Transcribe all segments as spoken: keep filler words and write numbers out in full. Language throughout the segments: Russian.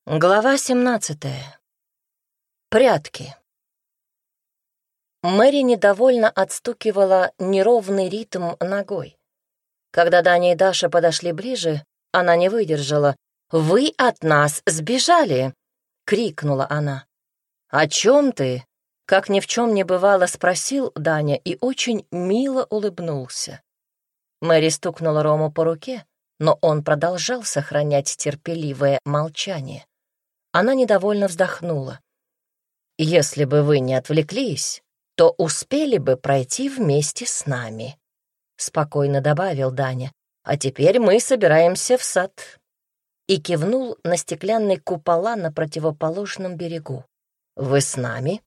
Глава семнадцатая. Прятки. Мэри недовольно отстукивала неровный ритм ногой. Когда Даня и Даша подошли ближе, она не выдержала. «Вы от нас сбежали!» — крикнула она. «О чем ты?» — как ни в чем не бывало, спросил Даня и очень мило улыбнулся. Мэри стукнула Рому по руке, но он продолжал сохранять терпеливое молчание. Она недовольно вздохнула. «Если бы вы не отвлеклись, то успели бы пройти вместе с нами», — спокойно добавил Даня. «А теперь мы собираемся в сад». И кивнул на стеклянные купола на противоположном берегу. «Вы с нами?»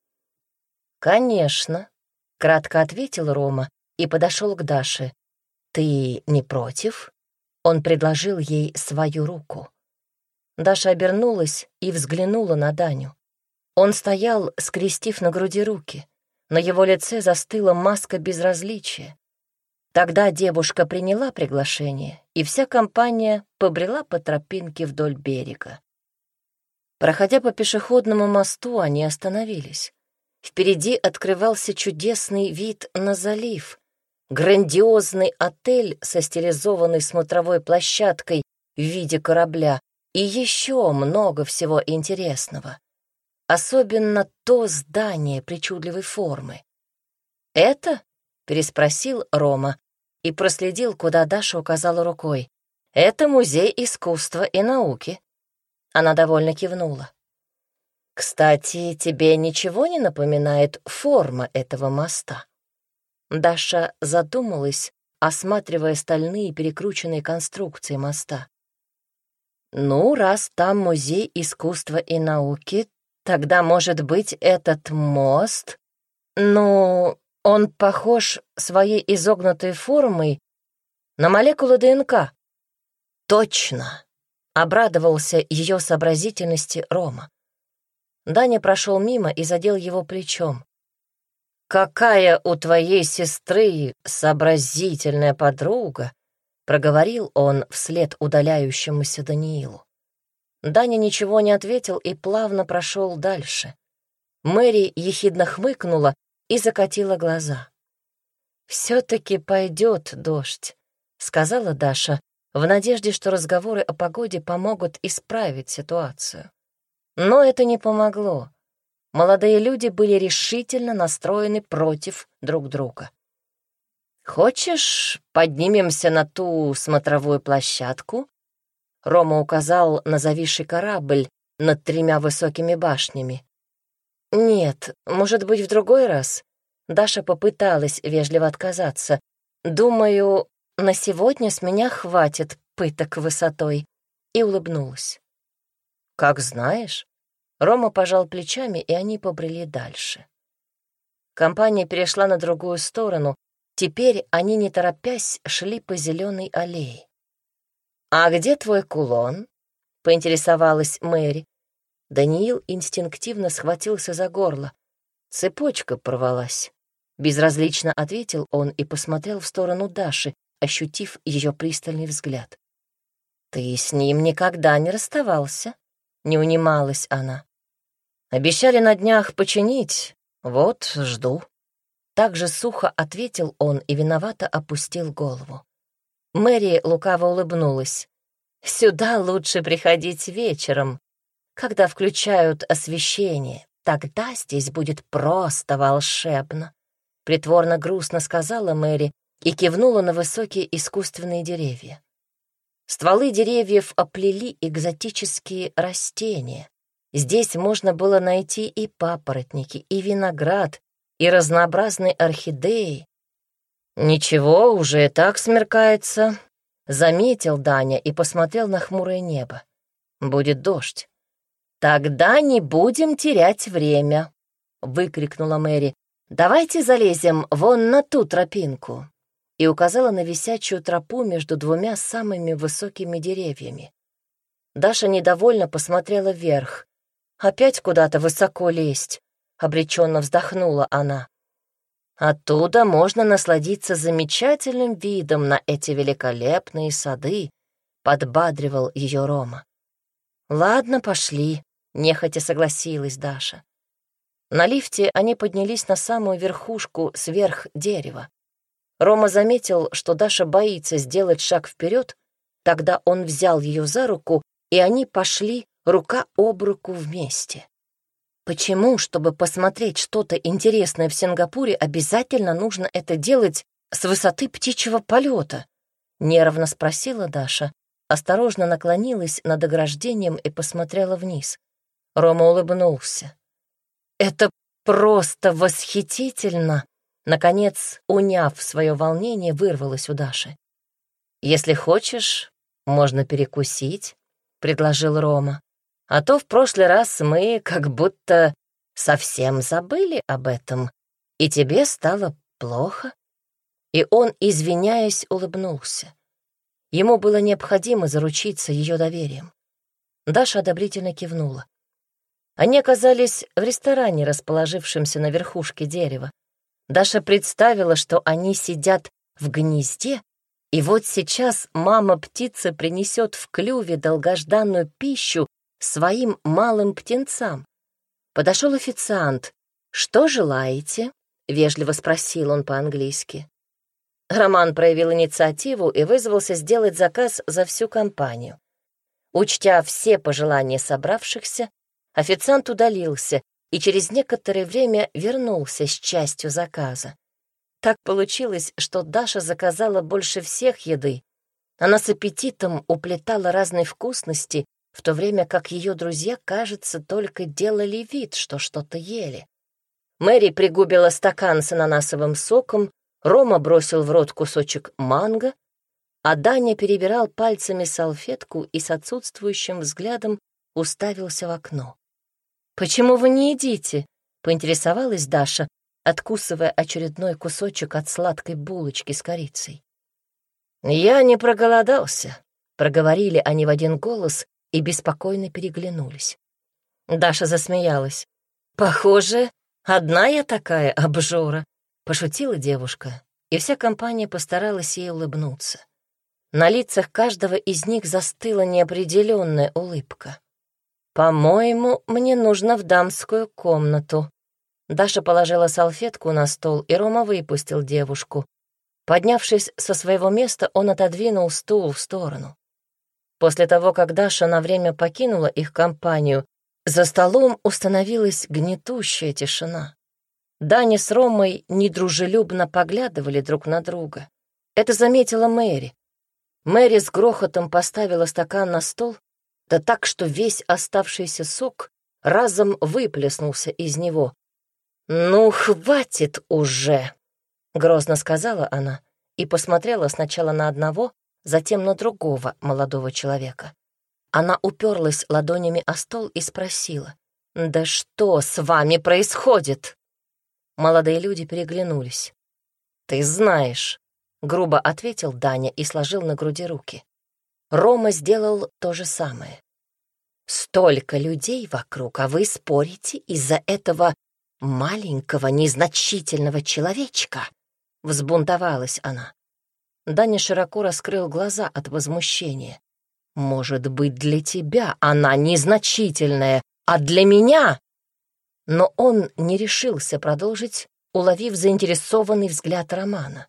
«Конечно», — кратко ответил Рома и подошел к Даше. «Ты не против?» Он предложил ей свою руку. Даша обернулась и взглянула на Даню. Он стоял, скрестив на груди руки. На его лице застыла маска безразличия. Тогда девушка приняла приглашение, и вся компания побрела по тропинке вдоль берега. Проходя по пешеходному мосту, они остановились. Впереди открывался чудесный вид на залив. Грандиозный отель со стилизованной смотровой площадкой в виде корабля, и еще много всего интересного. Особенно то здание причудливой формы. «Это?» — переспросил Рома и проследил, куда Даша указала рукой. «Это музей искусства и науки». Она довольно кивнула. «Кстати, тебе ничего не напоминает форма этого моста?» Даша задумалась, осматривая стальные перекрученные конструкции моста. «Ну, раз там музей искусства и науки, тогда, может быть, этот мост? Ну, он похож своей изогнутой формой на молекулы ДНК». «Точно!» — обрадовался ее сообразительности Рома. Даня прошел мимо и задел его плечом. «Какая у твоей сестры сообразительная подруга!» — проговорил он вслед удаляющемуся Даниилу. Даня ничего не ответил и плавно прошел дальше. Мэри ехидно хмыкнула и закатила глаза. «Все-таки пойдет дождь», — сказала Даша, в надежде, что разговоры о погоде помогут исправить ситуацию. Но это не помогло. Молодые люди были решительно настроены против друг друга. «Хочешь, поднимемся на ту смотровую площадку?» Рома указал на зависший корабль над тремя высокими башнями. «Нет, может быть, в другой раз?» Даша попыталась вежливо отказаться. «Думаю, на сегодня с меня хватит пыток высотой», и улыбнулась. «Как знаешь». Рома пожал плечами, и они побрели дальше. Компания перешла на другую сторону. Теперь они, не торопясь, шли по зеленой аллее. «А где твой кулон?» — поинтересовалась Мэри. Даниил инстинктивно схватился за горло. Цепочка порвалась. Безразлично ответил он и посмотрел в сторону Даши, ощутив ее пристальный взгляд. «Ты с ним никогда не расставался?» — не унималась она. «Обещали на днях починить, вот жду». Так же сухо ответил он и виновато опустил голову. Мэри лукаво улыбнулась. «Сюда лучше приходить вечером, когда включают освещение. Тогда здесь будет просто волшебно», — притворно грустно сказала Мэри и кивнула на высокие искусственные деревья. Стволы деревьев оплели экзотические растения. Здесь можно было найти и папоротники, и виноград, и разнообразные орхидеи. «Ничего, уже и так смеркается», — заметил Даня и посмотрел на хмурое небо. «Будет дождь». «Тогда не будем терять время», — выкрикнула Мэри. «Давайте залезем вон на ту тропинку», и указала на висячую тропу между двумя самыми высокими деревьями. Даша недовольно посмотрела вверх. «Опять куда-то высоко лезть», — обреченно вздохнула она. «Оттуда можно насладиться замечательным видом на эти великолепные сады», — подбадривал ее Рома. «Ладно, пошли», — нехотя согласилась Даша. На лифте они поднялись на самую верхушку сверх дерева. Рома заметил, что Даша боится сделать шаг вперед, тогда он взял ее за руку, и они пошли рука об руку вместе. Почему, чтобы посмотреть что-то интересное в Сингапуре, обязательно нужно это делать с высоты птичьего полета? Нервно спросила Даша, осторожно наклонилась над ограждением и посмотрела вниз. Рома улыбнулся. «Это просто восхитительно!» Наконец, уняв свое волнение, вырвалось у Даши. «Если хочешь, можно перекусить», — предложил Рома. «А то в прошлый раз мы как будто совсем забыли об этом, и тебе стало плохо». И он, извиняясь, улыбнулся. Ему было необходимо заручиться ее доверием. Даша одобрительно кивнула. Они оказались в ресторане, расположившемся на верхушке дерева. Даша представила, что они сидят в гнезде, и вот сейчас мама-птица принесет в клюве долгожданную пищу своим малым птенцам. Подошел официант. «Что желаете?» — вежливо спросил он по-английски. Роман проявил инициативу и вызвался сделать заказ за всю компанию. Учтя все пожелания собравшихся, официант удалился и через некоторое время вернулся с частью заказа. Так получилось, что Даша заказала больше всех еды. Она с аппетитом уплетала разные вкусности, в то время как ее друзья, кажется, только делали вид, что что-то ели. Мэри пригубила стакан с ананасовым соком, Рома бросил в рот кусочек манго, а Даня перебирал пальцами салфетку и с отсутствующим взглядом уставился в окно. «Почему вы не едите?» — поинтересовалась Даша, откусывая очередной кусочек от сладкой булочки с корицей. «Я не проголодался», — проговорили они в один голос и беспокойно переглянулись. Даша засмеялась. «Похоже, одна я такая обжора», — пошутила девушка, и вся компания постаралась ей улыбнуться. На лицах каждого из них застыла неопределенная улыбка. «По-моему, мне нужно в дамскую комнату». Даша положила салфетку на стол, и Рома выпустил девушку. Поднявшись со своего места, он отодвинул стул в сторону. После того, как Даша на время покинула их компанию, за столом установилась гнетущая тишина. Даня с Ромой недружелюбно поглядывали друг на друга. Это заметила Мэри. Мэри с грохотом поставила стакан на стол, да так, что весь оставшийся сок разом выплеснулся из него. «Ну, хватит уже!» — грозно сказала она и посмотрела сначала на одного, затем на другого молодого человека. Она уперлась ладонями о стол и спросила: «Да что с вами происходит?» Молодые люди переглянулись. «Ты знаешь», — грубо ответил Даня и сложил на груди руки. Рома сделал то же самое. «Столько людей вокруг, а вы спорите из-за этого маленького незначительного человечка?» — взбунтовалась она. Даня широко раскрыл глаза от возмущения. «Может быть, для тебя она незначительная, а для меня...» Но он не решился продолжить, уловив заинтересованный взгляд Романа.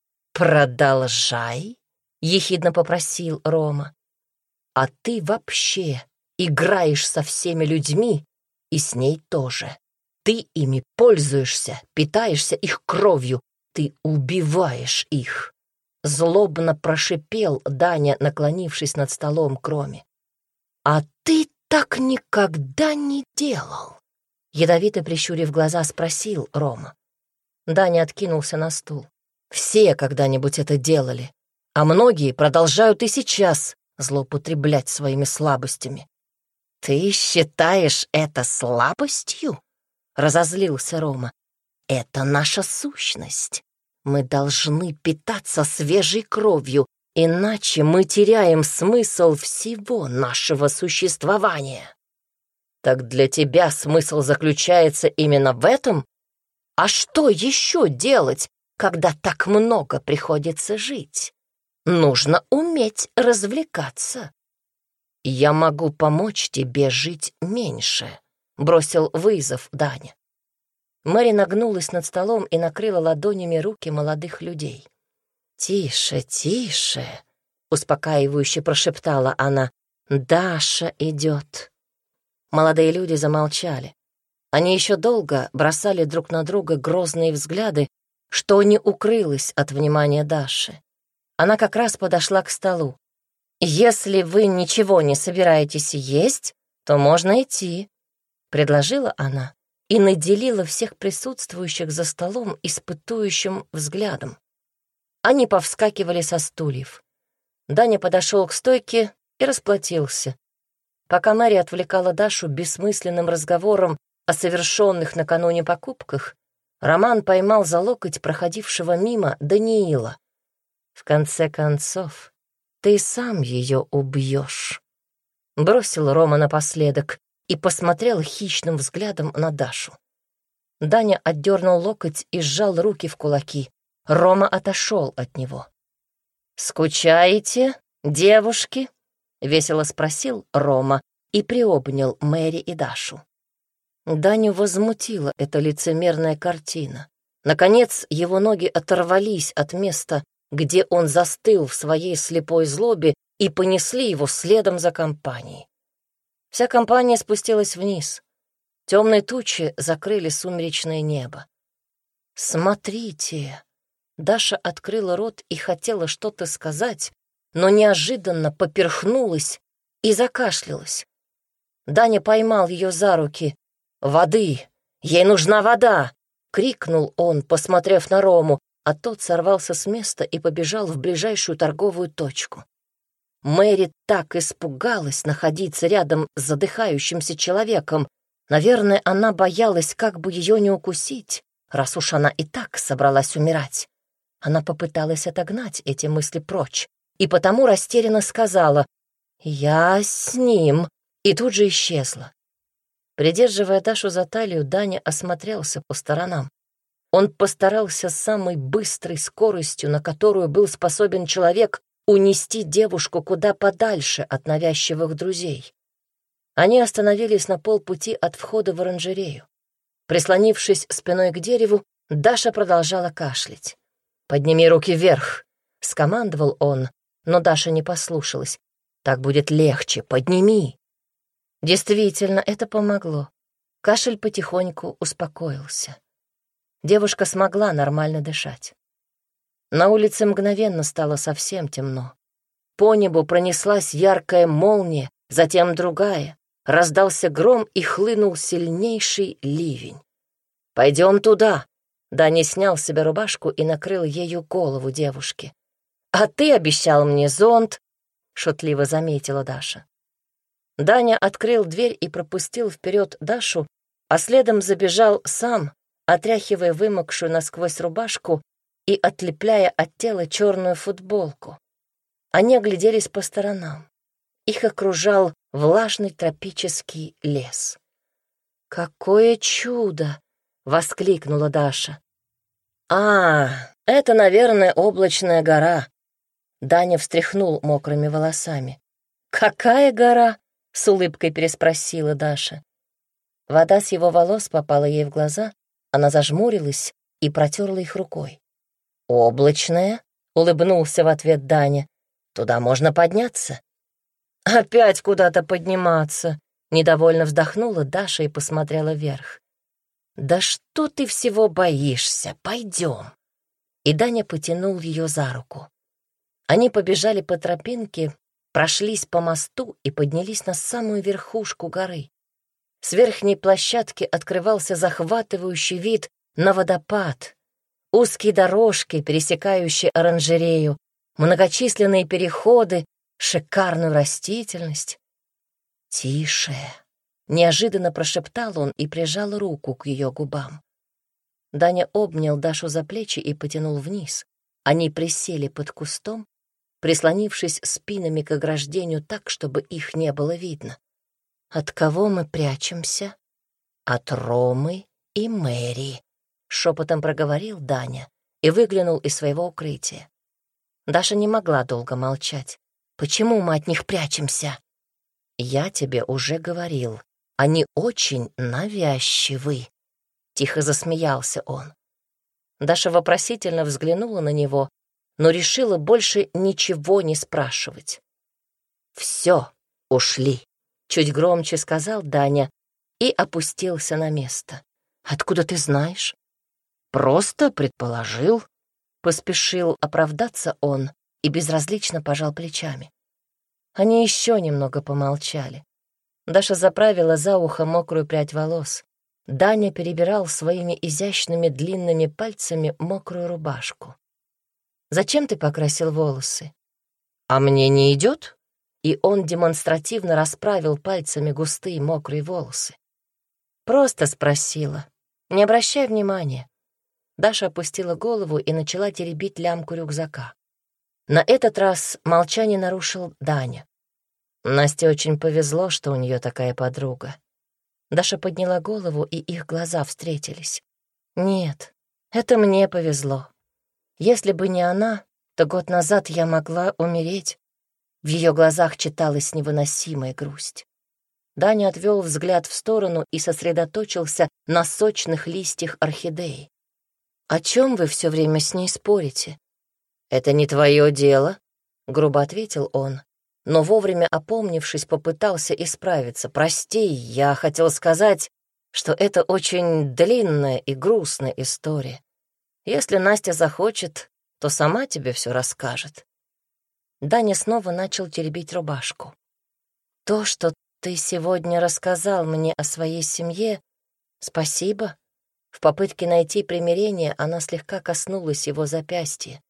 «Продолжай», — ехидно попросил Рома. «А ты вообще играешь со всеми людьми и с ней тоже. Ты ими пользуешься, питаешься их кровью, ты убиваешь их». Злобно прошипел Даня, наклонившись над столом к Роме. «А ты так никогда не делал?» Ядовито прищурив глаза, спросил Рома. Даня откинулся на стул. «Все когда-нибудь это делали, а многие продолжают и сейчас злоупотреблять своими слабостями». «Ты считаешь это слабостью?» — разозлился Рома. «Это наша сущность. Мы должны питаться свежей кровью, иначе мы теряем смысл всего нашего существования». «Так для тебя смысл заключается именно в этом? А что еще делать, когда так много приходится жить? Нужно уметь развлекаться». «Я могу помочь тебе жить меньше», — бросил вызов Даня. Мэри нагнулась над столом и накрыла ладонями руки молодых людей. «Тише, тише», — успокаивающе прошептала она. «Даша идет». Молодые люди замолчали. Они еще долго бросали друг на друга грозные взгляды, что не укрылось от внимания Даши. Она как раз подошла к столу. «Если вы ничего не собираетесь есть, то можно идти», — предложила она и наделила всех присутствующих за столом испытующим взглядом. Они повскакивали со стульев. Даня подошел к стойке и расплатился. Пока Мэри отвлекала Дашу бессмысленным разговором о совершенных накануне покупках, Роман поймал за локоть проходившего мимо Даниила. «В конце концов, ты сам ее убьешь», — бросил Рома напоследок и посмотрел хищным взглядом на Дашу. Даня отдернул локоть и сжал руки в кулаки. Рома отошел от него. «Скучаете, девушки?» — весело спросил Рома и приобнял Мэри и Дашу. Даню возмутила эта лицемерная картина. Наконец его ноги оторвались от места, где он застыл в своей слепой злобе, и понесли его следом за компанией. Вся компания спустилась вниз. Темные тучи закрыли сумеречное небо. «Смотрите!» Даша открыла рот и хотела что-то сказать, но неожиданно поперхнулась и закашлялась. Даня поймал ее за руки. «Воды! Ей нужна вода!» — крикнул он, посмотрев на Рому, а тот сорвался с места и побежал в ближайшую торговую точку. Мэри так испугалась находиться рядом с задыхающимся человеком. Наверное, она боялась, как бы ее не укусить, раз уж она и так собралась умирать. Она попыталась отогнать эти мысли прочь и потому растерянно сказала: «Я с ним», и тут же исчезла. Придерживая Дашу за талию, Даня осмотрелся по сторонам. Он постарался с самой быстрой скоростью, на которую был способен человек, унести девушку куда подальше от навязчивых друзей. Они остановились на полпути от входа в оранжерею. Прислонившись спиной к дереву, Даша продолжала кашлять. «Подними руки вверх», — скомандовал он, но Даша не послушалась. «Так будет легче, подними». Действительно, это помогло. Кашель потихоньку успокоился. Девушка смогла нормально дышать. На улице мгновенно стало совсем темно. По небу пронеслась яркая молния, затем другая. Раздался гром и хлынул сильнейший ливень. «Пойдем туда!» Даня снял с себя рубашку и накрыл ею голову девушки. «А ты обещал мне зонт!» — шутливо заметила Даша. Даня открыл дверь и пропустил вперед Дашу, а следом забежал сам, отряхивая вымокшую насквозь рубашку и отлепляя от тела черную футболку. Они огляделись по сторонам. Их окружал влажный тропический лес. «Какое чудо!» — воскликнула Даша. «А, это, наверное, облачная гора». Даня встряхнул мокрыми волосами. «Какая гора?» — с улыбкой переспросила Даша. Вода с его волос попала ей в глаза, она зажмурилась и протерла их рукой. «Облачная?» — улыбнулся в ответ Даня. «Туда можно подняться». «Опять куда-то подниматься», — недовольно вздохнула Даша и посмотрела вверх. «Да что ты всего боишься? Пойдем». И Даня потянул ее за руку. Они побежали по тропинке, прошлись по мосту и поднялись на самую верхушку горы. С верхней площадки открывался захватывающий вид на водопад, узкие дорожки, пересекающие оранжерею, многочисленные переходы, шикарную растительность. «Тише!» — неожиданно прошептал он и прижал руку к ее губам. Даня обнял Дашу за плечи и потянул вниз. Они присели под кустом, прислонившись спинами к ограждению так, чтобы их не было видно. «От кого мы прячемся?» «От Ромы и Мэри», — шепотом проговорил Даня и выглянул из своего укрытия. Даша не могла долго молчать. «Почему мы от них прячемся?» «Я тебе уже говорил, они очень навязчивы», — тихо засмеялся он. Даша вопросительно взглянула на него, но решила больше ничего не спрашивать. «Все, ушли», — чуть громче сказал Даня и опустился на место. «Откуда ты знаешь?» «Просто предположил», — поспешил оправдаться он и безразлично пожал плечами. Они еще немного помолчали. Даша заправила за ухо мокрую прядь волос. Даня перебирал своими изящными длинными пальцами мокрую рубашку. «Зачем ты покрасил волосы?» «А мне не идет?» И он демонстративно расправил пальцами густые мокрые волосы. «Просто спросила. Не обращай внимания». Даша опустила голову и начала теребить лямку рюкзака. На этот раз молчание нарушил Даня. Насте очень повезло, что у нее такая подруга. Даша подняла голову, и их глаза встретились. «Нет, это мне повезло. Если бы не она, то год назад я могла умереть». В ее глазах читалась невыносимая грусть. Даня отвел взгляд в сторону и сосредоточился на сочных листьях орхидеи. «О чем вы все время с ней спорите?» «Это не твое дело», — грубо ответил он, но вовремя опомнившись, попытался исправиться. «Прости, я хотел сказать, что это очень длинная и грустная история. Если Настя захочет, то сама тебе все расскажет». Даня снова начал теребить рубашку. «То, что ты сегодня рассказал мне о своей семье, спасибо». В попытке найти примирение она слегка коснулась его запястья.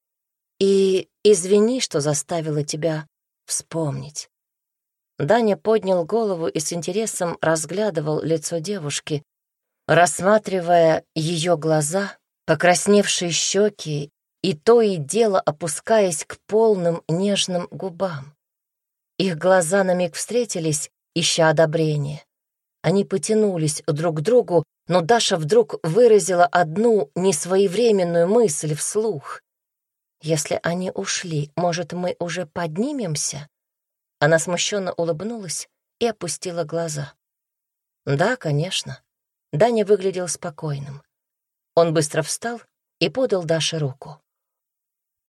«И извини, что заставила тебя вспомнить». Даня поднял голову и с интересом разглядывал лицо девушки, рассматривая ее глаза, покрасневшие щеки и то и дело опускаясь к полным нежным губам. Их глаза на миг встретились, ища одобрения. Они потянулись друг к другу, но Даша вдруг выразила одну несвоевременную мысль вслух. «Если они ушли, может, мы уже поднимемся?» Она смущенно улыбнулась и опустила глаза. «Да, конечно». Даня выглядел спокойным. Он быстро встал и подал Даше руку.